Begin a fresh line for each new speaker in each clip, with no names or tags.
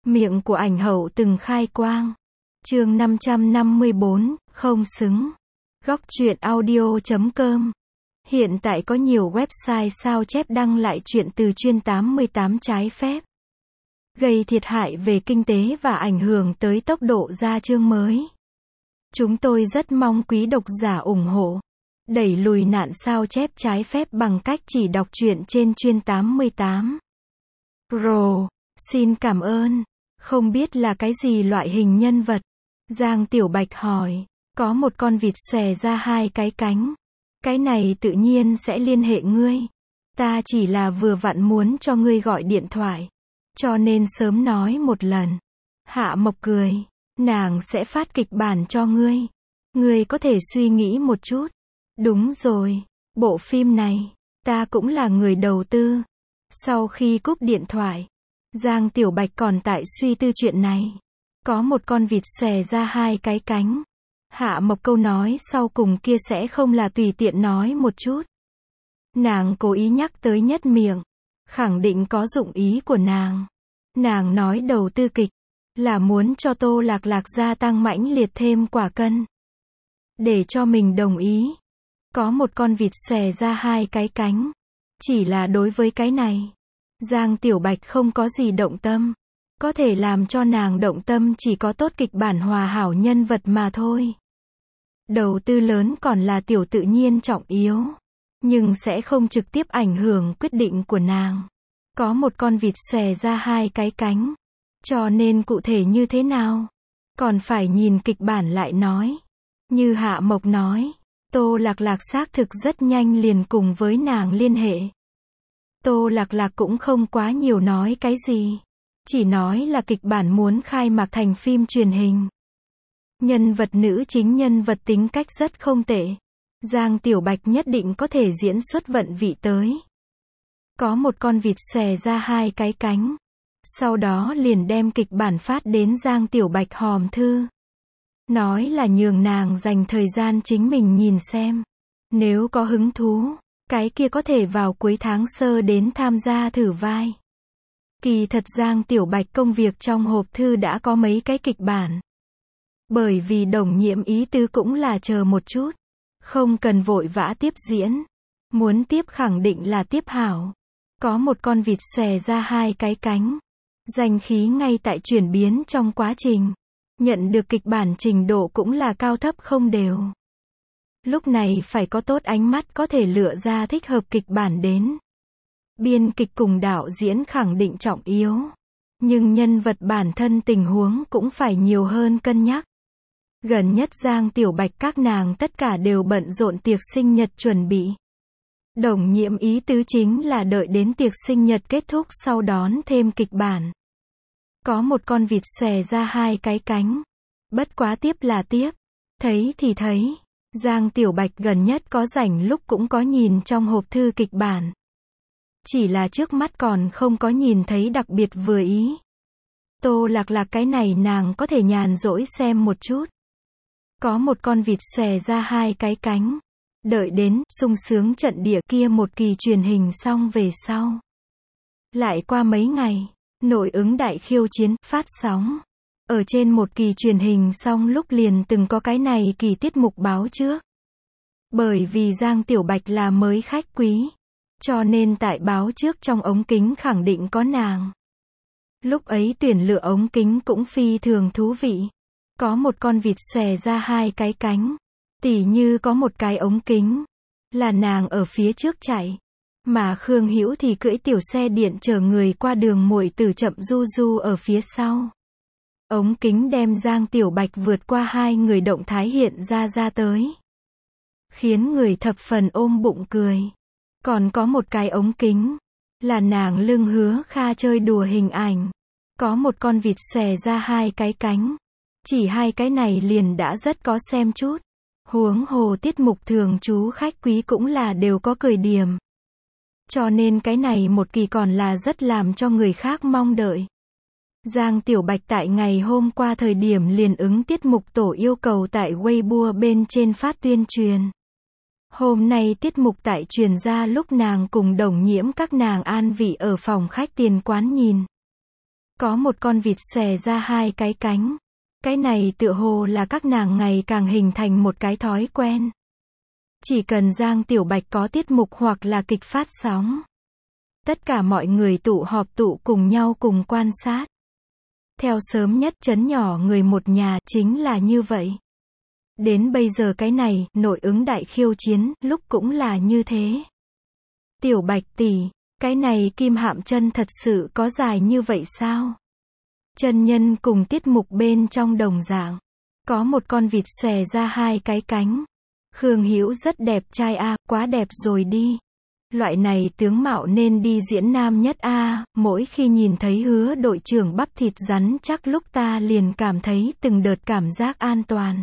Miệng của ảnh hậu từng khai quang. Chương 554, không xứng. Góc truyện audio.com. Hiện tại có nhiều website sao chép đăng lại chuyện từ chuyên 88 trái phép, gây thiệt hại về kinh tế và ảnh hưởng tới tốc độ ra chương mới. Chúng tôi rất mong quý độc giả ủng hộ, đẩy lùi nạn sao chép trái phép bằng cách chỉ đọc truyện trên chuyên 88. Pro, xin cảm ơn. Không biết là cái gì loại hình nhân vật? Giang Tiểu Bạch hỏi. Có một con vịt xòe ra hai cái cánh. Cái này tự nhiên sẽ liên hệ ngươi. Ta chỉ là vừa vặn muốn cho ngươi gọi điện thoại, cho nên sớm nói một lần. Hạ Mộc cười. Nàng sẽ phát kịch bản cho ngươi. Ngươi có thể suy nghĩ một chút. Đúng rồi, bộ phim này, ta cũng là người đầu tư. Sau khi cúp điện thoại, Giang Tiểu Bạch còn tại suy tư chuyện này. Có một con vịt xòe ra hai cái cánh. Hạ Mộc câu nói sau cùng kia sẽ không là tùy tiện nói một chút. Nàng cố ý nhắc tới nhất miệng, khẳng định có dụng ý của nàng. Nàng nói đầu tư kịch, là muốn cho Tô Lạc Lạc gia tăng mãnh liệt thêm quả cân. Để cho mình đồng ý. Có một con vịt xòe ra hai cái cánh. Chỉ là đối với cái này, Giang Tiểu Bạch không có gì động tâm. Có thể làm cho nàng động tâm chỉ có tốt kịch bản hòa hảo nhân vật mà thôi. Đầu tư lớn còn là tiểu tự nhiên trọng yếu, nhưng sẽ không trực tiếp ảnh hưởng quyết định của nàng. Có một con vịt xòe ra hai cái cánh. Cho nên cụ thể như thế nào? Còn phải nhìn kịch bản lại nói. Như Hạ Mộc nói, Tô Lạc Lạc xác thực rất nhanh liền cùng với nàng liên hệ. Tô Lạc Lạc cũng không quá nhiều nói cái gì. Chỉ nói là kịch bản muốn khai mạc thành phim truyền hình. Nhân vật nữ chính nhân vật tính cách rất không tệ. Giang Tiểu Bạch nhất định có thể diễn xuất vận vị tới. Có một con vịt xòe ra hai cái cánh. Sau đó liền đem kịch bản phát đến Giang Tiểu Bạch hòm thư. Nói là nhường nàng dành thời gian chính mình nhìn xem. Nếu có hứng thú, cái kia có thể vào cuối tháng sơ đến tham gia thử vai. Kỳ thật Giang Tiểu Bạch công việc trong hộp thư đã có mấy cái kịch bản. Bởi vì Đồng Nhiễm ý tứ cũng là chờ một chút. Không cần vội vã tiếp diễn. Muốn tiếp khẳng định là tiếp hảo. Có một con vịt xòe ra hai cái cánh. Danh khí ngay tại chuyển biến trong quá trình. Nhận được kịch bản trình độ cũng là cao thấp không đều. Lúc này phải có tốt ánh mắt có thể lựa ra thích hợp kịch bản đến. Biên kịch cùng đạo diễn khẳng định trọng yếu. Nhưng nhân vật bản thân tình huống cũng phải nhiều hơn cân nhắc. Gần nhất Giang Tiểu Bạch các nàng tất cả đều bận rộn tiệc sinh nhật chuẩn bị. Đồng Nhiễm ý tứ chính là đợi đến tiệc sinh nhật kết thúc sau đón thêm kịch bản. Có một con vịt xòe ra hai cái cánh. Bất quá tiếp là tiếp. Thấy thì thấy. Giang Tiểu Bạch gần nhất có rảnh lúc cũng có nhìn trong hộp thư kịch bản. Chỉ là trước mắt còn không có nhìn thấy đặc biệt vừa ý. Tô Lạc Lạc cái này nàng có thể nhàn rỗi xem một chút. Có một con vịt xòe ra hai cái cánh. Đợi đến sung sướng trận địa kia một kỳ truyền hình xong về sau. Lại qua mấy ngày, nội ứng đại khiêu chiến phát sóng. Ở trên một kỳ truyền hình xong lúc liền từng có cái này kỳ tiết mục báo trước. Bởi vì Giang Tiểu Bạch là mới khách quý, cho nên tại báo trước trong ống kính khẳng định có nàng. Lúc ấy tuyển lựa ống kính cũng phi thường thú vị. Có một con vịt xòe ra hai cái cánh. Tỉ như có một cái ống kính, là nàng ở phía trước chạy. Mà Khương Hữu thì cưỡi tiểu xe điện chở người qua đường muội tử chậm du du ở phía sau. Ống kính đem Giang Tiểu Bạch vượt qua hai người động thái hiện ra tới. Khiến người thập phần ôm bụng cười. Còn có một cái ống kính, là nàng lưng Hứa Kha chơi đùa hình ảnh. Có một con vịt xòe ra hai cái cánh. Chỉ hai cái này liền đã rất có xem chút. Huống hồ tiết mục thường chú khách quý cũng là đều có cười điểm. Cho nên cái này một kỳ còn là rất làm cho người khác mong đợi. Giang Tiểu Bạch tại ngày hôm qua thời điểm liền ứng tiết mục tổ yêu cầu tại Weibo bên trên phát tuyên truyền. Hôm nay tiết mục tại truyền ra lúc nàng cùng Đồng Nhiễm các nàng an vị ở phòng khách tiền quán nhìn. Có một con vịt xòe ra hai cái cánh. Cái này tựa hồ là các nàng ngày càng hình thành một cái thói quen. Chỉ cần Giang Tiểu Bạch có tiết mục hoặc là kịch phát sóng, tất cả mọi người tụ họp tụ cùng nhau cùng quan sát. Theo sớm nhất trấn nhỏ người một nhà, chính là như vậy. Đến bây giờ cái này, nội ứng đại khiêu chiến, lúc cũng là như thế. Tiểu Bạch tỷ, cái này kim hạm chân thật sự có dài như vậy sao? Chân nhân cùng tiết mục bên trong đồng dạng. Có một con vịt xòe ra hai cái cánh. Khương Hữu rất đẹp trai a, quá đẹp rồi đi. Loại này tướng mạo nên đi diễn nam nhất a, mỗi khi nhìn thấy Hứa đội trưởng bắp thịt rắn chắc lúc ta liền cảm thấy từng đợt cảm giác an toàn.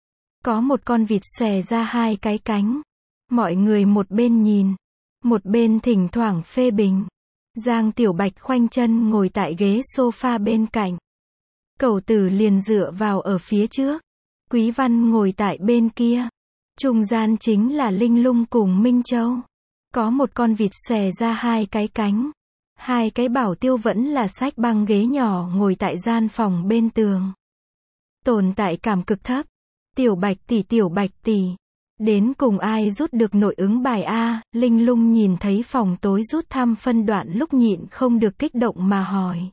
Có một con vịt xòe ra hai cái cánh. Mọi người một bên nhìn, một bên thỉnh thoảng phê bình. Giang Tiểu Bạch khoanh chân ngồi tại ghế sofa bên cạnh. Cẩu Tử liền dựa vào ở phía trước. Quý Văn ngồi tại bên kia. Trung gian chính là Linh Lung cùng Minh Châu. Có một con vịt xòe ra hai cái cánh. Hai cái bảo tiêu vẫn là xách băng ghế nhỏ ngồi tại gian phòng bên tường. Tồn tại cảm cực thấp. Tiểu Bạch tỷ. Đến cùng ai rút được nội ứng bài a? Linh Lung nhìn thấy phòng tối rút thăm phân đoạn lúc nhịn không được kích động mà hỏi.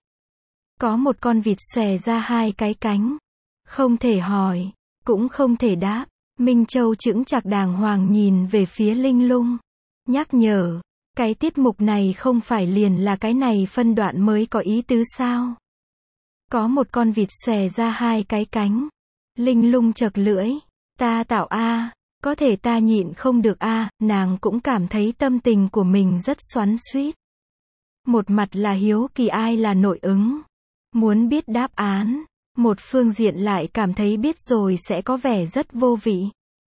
Có một con vịt xòe ra hai cái cánh. Không thể hỏi, cũng không thể đáp. Minh Châu chững chạc đàng hoàng nhìn về phía Linh Lung. Nhắc nhở, cái tiết mục này không phải liền là cái này phân đoạn mới có ý tứ sao? Có một con vịt xòe ra hai cái cánh. Linh Lung chật lưỡi. Ta tạo a, có thể ta nhịn không được a, nàng cũng cảm thấy tâm tình của mình rất xoắn xuýt. Một mặt là hiếu kỳ ai là nội ứng, muốn biết đáp án, một phương diện lại cảm thấy biết rồi sẽ có vẻ rất vô vị.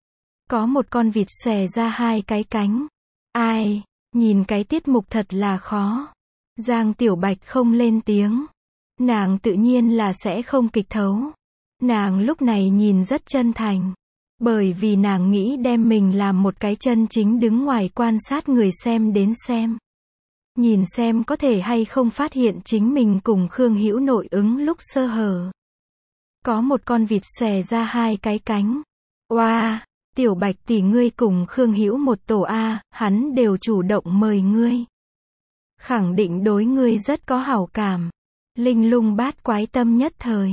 Có một con vịt xòe ra hai cái cánh. Ai, nhìn cái tiết mục thật là khó. Giang Tiểu Bạch không lên tiếng. Nàng tự nhiên là sẽ không kịch thấu. Nàng lúc này nhìn rất chân thành. Bởi vì nàng nghĩ đem mình làm một cái chân chính đứng ngoài quan sát người xem đến xem. Nhìn xem có thể hay không phát hiện chính mình cùng Khương Hữu nội ứng lúc sơ hở. Có một con vịt xòe ra hai cái cánh. Oa, Tiểu Bạch tỷ ngươi cùng Khương Hữu một tổ a, hắn đều chủ động mời ngươi. Khẳng định đối ngươi rất có hảo cảm. Linh Lung bát quái tâm nhất thời.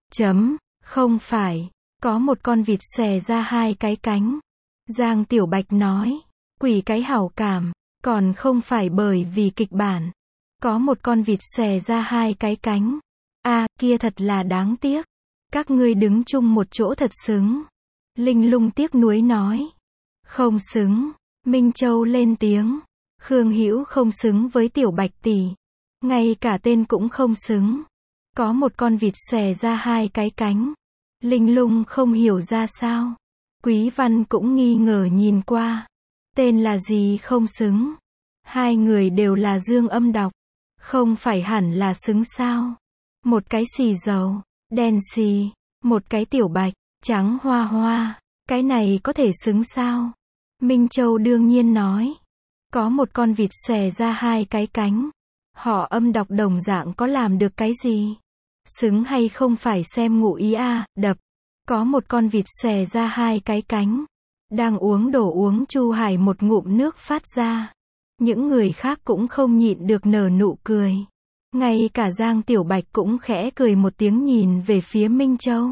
Không phải. Có một con vịt xòe ra hai cái cánh. Giang Tiểu Bạch nói. Quỷ cái hảo cảm. Còn không phải bởi vì kịch bản. Có một con vịt xòe ra hai cái cánh. A, kia thật là đáng tiếc. Các ngươi đứng chung một chỗ thật xứng. Linh Lung tiếc nuối nói. Không xứng. Minh Châu lên tiếng. Khương Hữu không xứng với Tiểu Bạch tỷ. Ngay cả tên cũng không xứng. Có một con vịt xòe ra hai cái cánh. Linh Lung không hiểu ra sao. Quý Văn cũng nghi ngờ nhìn qua. Tên là gì không xứng. Hai người đều là dương âm đọc. Không phải hẳn là xứng sao. Một cái xì dầu, đen xì. Một cái Tiểu Bạch, trắng hoa hoa. Cái này có thể xứng sao? Minh Châu đương nhiên nói. Có một con vịt xòe ra hai cái cánh. Họ âm đọc đồng dạng có làm được cái gì? Xứng hay không phải xem ngụ ý a, đập. Có một con vịt xòe ra hai cái cánh. Đang uống đồ uống Chu Hải một ngụm nước phát ra. Những người khác cũng không nhịn được nở nụ cười. Ngay cả Giang Tiểu Bạch cũng khẽ cười một tiếng nhìn về phía Minh Châu.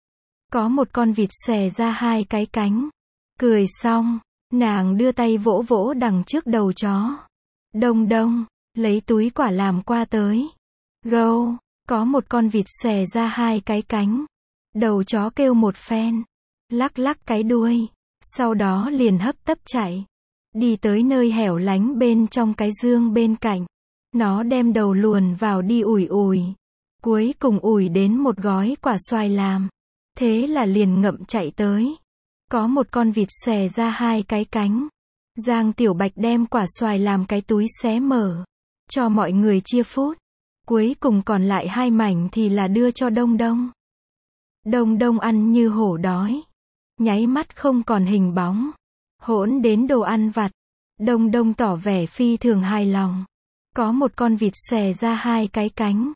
Có một con vịt xòe ra hai cái cánh. Cười xong, nàng đưa tay vỗ vỗ đằng trước đầu chó. Đông đông, lấy túi quả làm qua tới. Gâu, có một con vịt xòe ra hai cái cánh. Đầu chó kêu một phen. Lắc lắc cái đuôi. Sau đó liền hấp tấp chạy. Đi tới nơi hẻo lánh bên trong cái giương bên cạnh. Nó đem đầu luồn vào đi ủi ủi. Cuối cùng ủi đến một gói quả xoài làm. Thế là liền ngậm chạy tới. Có một con vịt xòe ra hai cái cánh. Giang Tiểu Bạch đem quả xoài làm cái túi xé mở. Cho mọi người chia phút. Cuối cùng còn lại hai mảnh thì là đưa cho Đông Đông. Đông Đông ăn như hổ đói. Nháy mắt không còn hình bóng. Hỗn đến đồ ăn vặt. Đông Đông tỏ vẻ phi thường hài lòng. Có một con vịt xòe ra hai cái cánh.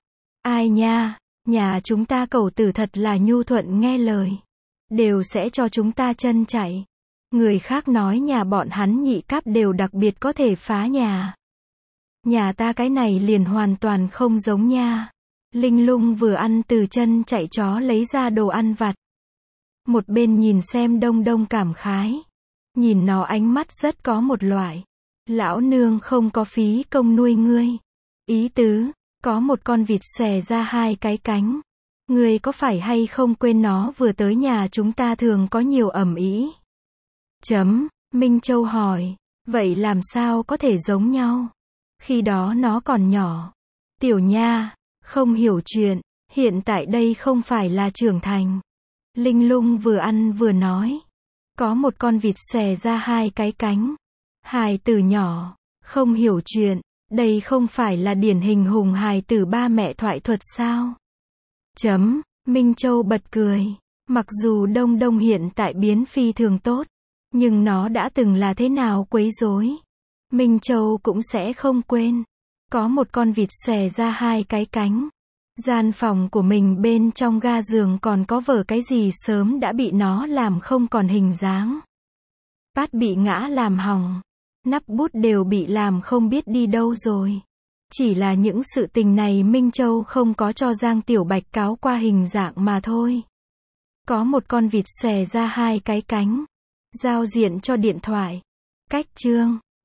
Ai nha, nhà chúng ta cẩu tử thật là nhu thuận nghe lời. Đều sẽ cho chúng ta chân chạy. Người khác nói nhà bọn hắn nhị cáp đều đặc biệt có thể phá nhà. Nhà ta cái này liền hoàn toàn không giống nha. Linh Lung vừa ăn từ chân chạy chó lấy ra đồ ăn vặt. Một bên nhìn xem Đông Đông cảm khái. Nhìn nó ánh mắt rất có một loại. Lão nương không có phí công nuôi ngươi. Ý tứ, có một con vịt xòe ra hai cái cánh. Ngươi có phải hay không quên nó vừa tới nhà chúng ta thường có nhiều ầm ĩ? Minh Châu hỏi. Vậy làm sao có thể giống nhau? Khi đó nó còn nhỏ. Tiểu nha, không hiểu chuyện, hiện tại đây không phải là trưởng thành. Linh Lung vừa ăn vừa nói. Có một con vịt xòe ra hai cái cánh. Hài tử nhỏ, không hiểu chuyện, đây không phải là điển hình hùng hài tử ba mẹ thoại thuật sao? Minh Châu bật cười. Mặc dù Đông Đông hiện tại biến phi thường tốt, nhưng nó đã từng là thế nào quấy rối. Minh Châu cũng sẽ không quên. Có một con vịt xòe ra hai cái cánh. Gian phòng của mình bên trong ga giường còn có vở cái gì sớm đã bị nó làm không còn hình dáng. Bát bị ngã làm hỏng. Nắp bút đều bị làm không biết đi đâu rồi. Chỉ là những sự tình này Minh Châu không có cho Giang Tiểu Bạch cáo qua hình dạng mà thôi. Có một con vịt xòe ra hai cái cánh. Giao diện cho điện thoại. Cách chương